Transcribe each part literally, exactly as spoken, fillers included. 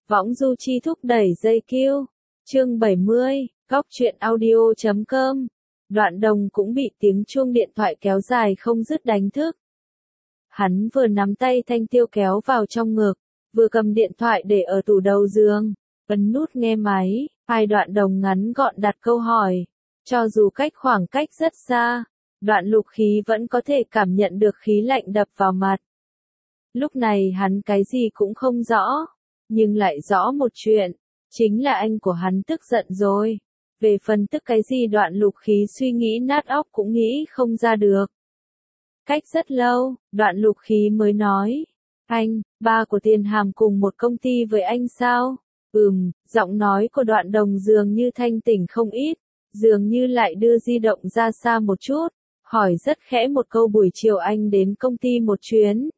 Võng du chi thúc đẩy dây kiêu. Chương bảy mươi, góc truyện audio chấm com. Đoạn Đồng cũng bị tiếng chuông điện thoại kéo dài không dứt đánh thức. Hắn vừa nắm tay Thanh Tiêu kéo vào trong ngực, vừa cầm điện thoại để ở tủ đầu giường, ấn nút nghe máy, hai Đoạn Đồng ngắn gọn đặt câu hỏi. Cho dù cách khoảng cách rất xa, Đoạn Lục Khí vẫn có thể cảm nhận được khí lạnh đập vào mặt. Lúc này hắn cái gì cũng không rõ, nhưng lại rõ một chuyện, chính là anh của hắn tức giận rồi. Về phần tức cái gì Đoạn Lục Khí suy nghĩ nát óc cũng nghĩ không ra được. Cách rất lâu, Đoạn Lục Khí mới nói, anh, ba của Tiền Hàm cùng một công ty với anh sao? Ừm, giọng nói của Đoạn Đồng dường như thanh tỉnh không ít, dường như lại đưa di động ra xa một chút, hỏi rất khẽ một câu buổi chiều anh đến công ty một chuyến.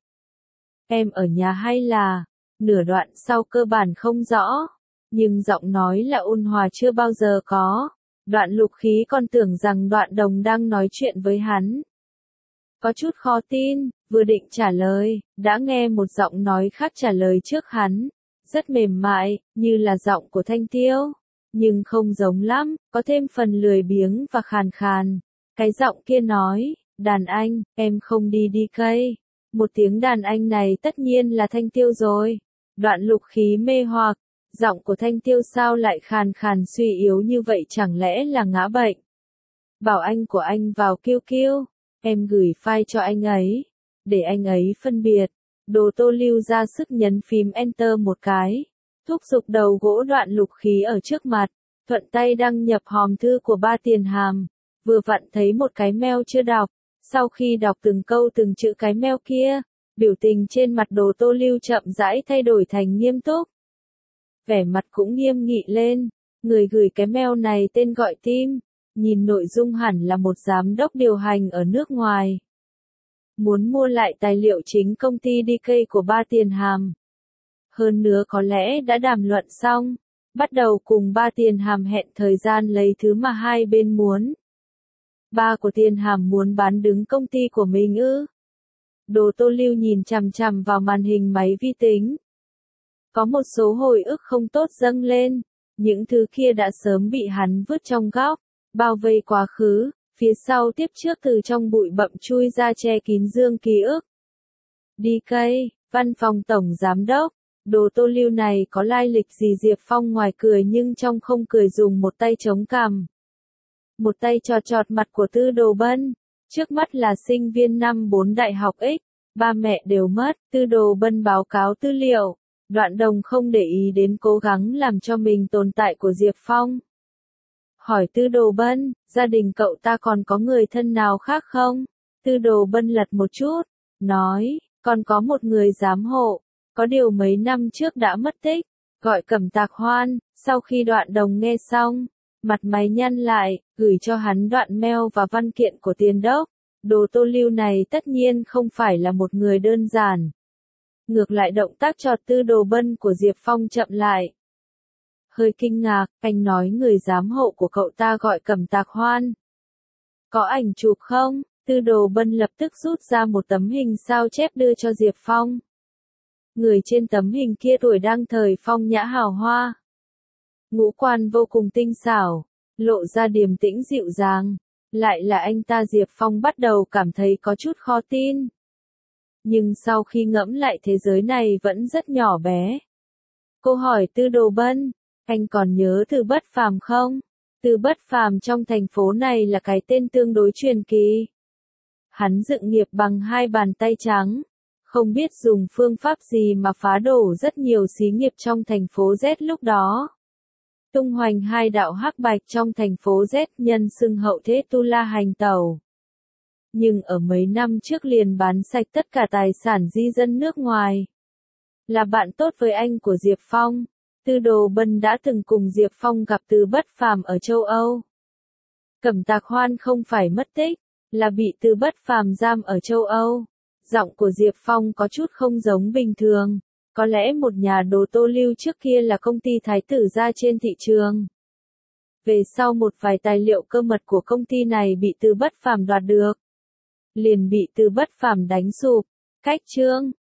Em ở nhà hay là? Nửa đoạn sau cơ bản không rõ, nhưng giọng nói là ôn hòa chưa bao giờ có. Đoạn Lục Khí còn tưởng rằng Đoạn Đồng đang nói chuyện với hắn. Có chút khó tin, vừa định trả lời, đã nghe một giọng nói khác trả lời trước hắn. Rất mềm mại, như là giọng của Thanh Tiêu, nhưng không giống lắm, có thêm phần lười biếng và khàn khàn. Cái giọng kia nói, đàn anh, em không đi đi cây. Một tiếng đàn anh này tất nhiên là Thanh Tiêu rồi. Đoạn Lục Khí mê hoặc, giọng của Thanh Tiêu sao lại khàn khàn suy yếu như vậy, chẳng lẽ là ngã bệnh? Bảo anh của anh vào kêu kêu, em gửi file cho anh ấy, để anh ấy phân biệt. Đồ Tô Lưu ra sức nhấn phím Enter một cái, thúc giục đầu gỗ Đoạn Lục Khí ở trước mặt, thuận tay đăng nhập hòm thư của ba Tiền Hàm, vừa vặn thấy một cái mail chưa đọc. Sau khi đọc từng câu từng chữ cái mail kia, biểu tình trên mặt Đồ Tô Lưu chậm rãi thay đổi thành nghiêm túc. Vẻ mặt cũng nghiêm nghị lên, người gửi cái mail này tên gọi Tim, nhìn nội dung hẳn là một giám đốc điều hành ở nước ngoài. Muốn mua lại tài liệu chính công ty đê ca của ba Tiền Hàm. Hơn nữa có lẽ đã đàm luận xong, bắt đầu cùng ba Tiền Hàm hẹn thời gian lấy thứ mà hai bên muốn. Ba của Tiền Hàm muốn bán đứng công ty của mình ư? Đồ Tô Lưu nhìn chằm chằm vào màn hình máy vi tính. Có một số hồi ức không tốt dâng lên, những thứ kia đã sớm bị hắn vứt trong góc, bao vây quá khứ, phía sau tiếp trước từ trong bụi bặm chui ra che kín dương ký ức. đê ca, văn phòng tổng giám đốc, Đồ Tô Lưu này có lai lịch gì? Diệp Phong ngoài cười nhưng trong không cười, dùng một tay chống cằm. Một tay trò chọt mặt của Tư Đồ Bân, trước mắt là sinh viên năm bốn đại học X, ba mẹ đều mất. Tư Đồ Bân báo cáo tư liệu, Đoạn Đồng không để ý đến cố gắng làm cho mình tồn tại của Diệp Phong. Hỏi Tư Đồ Bân, gia đình cậu ta còn có người thân nào khác không? Tư Đồ Bân lật một chút, nói, còn có một người giám hộ, có điều mấy năm trước đã mất tích, gọi Cẩm Tạc Hoan. Sau khi Đoạn Đồng nghe xong, mặt mày nhăn lại, gửi cho hắn đoạn mail và văn kiện của Tiền Đốc. Đồ Tô Lưu này tất nhiên không phải là một người đơn giản. Ngược lại động tác chọt Tư Đồ Bân của Diệp Phong chậm lại. Hơi kinh ngạc, anh nói người giám hộ của cậu ta gọi Cẩm Tạc Hoan. Có ảnh chụp không? Tư Đồ Bân lập tức rút ra một tấm hình sao chép đưa cho Diệp Phong. Người trên tấm hình kia tuổi đang thời phong nhã hào hoa. Ngũ quan vô cùng tinh xảo, lộ ra điềm tĩnh dịu dàng. Lại là anh ta. Diệp Phong bắt đầu cảm thấy có chút khó tin. Nhưng sau khi ngẫm lại thế giới này vẫn rất nhỏ bé. Cô hỏi Tư Đồ Bân, anh còn nhớ Từ Bất Phàm không? Từ Bất Phàm trong thành phố này là cái tên tương đối truyền kỳ. Hắn dựng nghiệp bằng hai bàn tay trắng. Không biết dùng phương pháp gì mà phá đổ rất nhiều xí nghiệp trong thành phố Z lúc đó. Tung hoành hai đạo hắc bạch trong thành phố Z, nhân xưng hậu thế Tu La hành tẩu. Nhưng ở mấy năm trước liền bán sạch tất cả tài sản di dân nước ngoài. Là bạn tốt với anh của Diệp Phong, Tư Đồ Bân đã từng cùng Diệp Phong gặp Từ Bất Phàm ở châu Âu. Cẩm Tạc Hoan không phải mất tích, là bị Từ Bất Phàm giam ở châu Âu. Giọng của Diệp Phong có chút không giống bình thường. Có lẽ một nhà Đồ Tô Lưu trước kia là công ty thái tử gia trên thị trường. Về sau một vài tài liệu cơ mật của công ty này bị Từ Bất Phàm đoạt được, liền bị Từ Bất Phàm đánh sụp. Cách chương,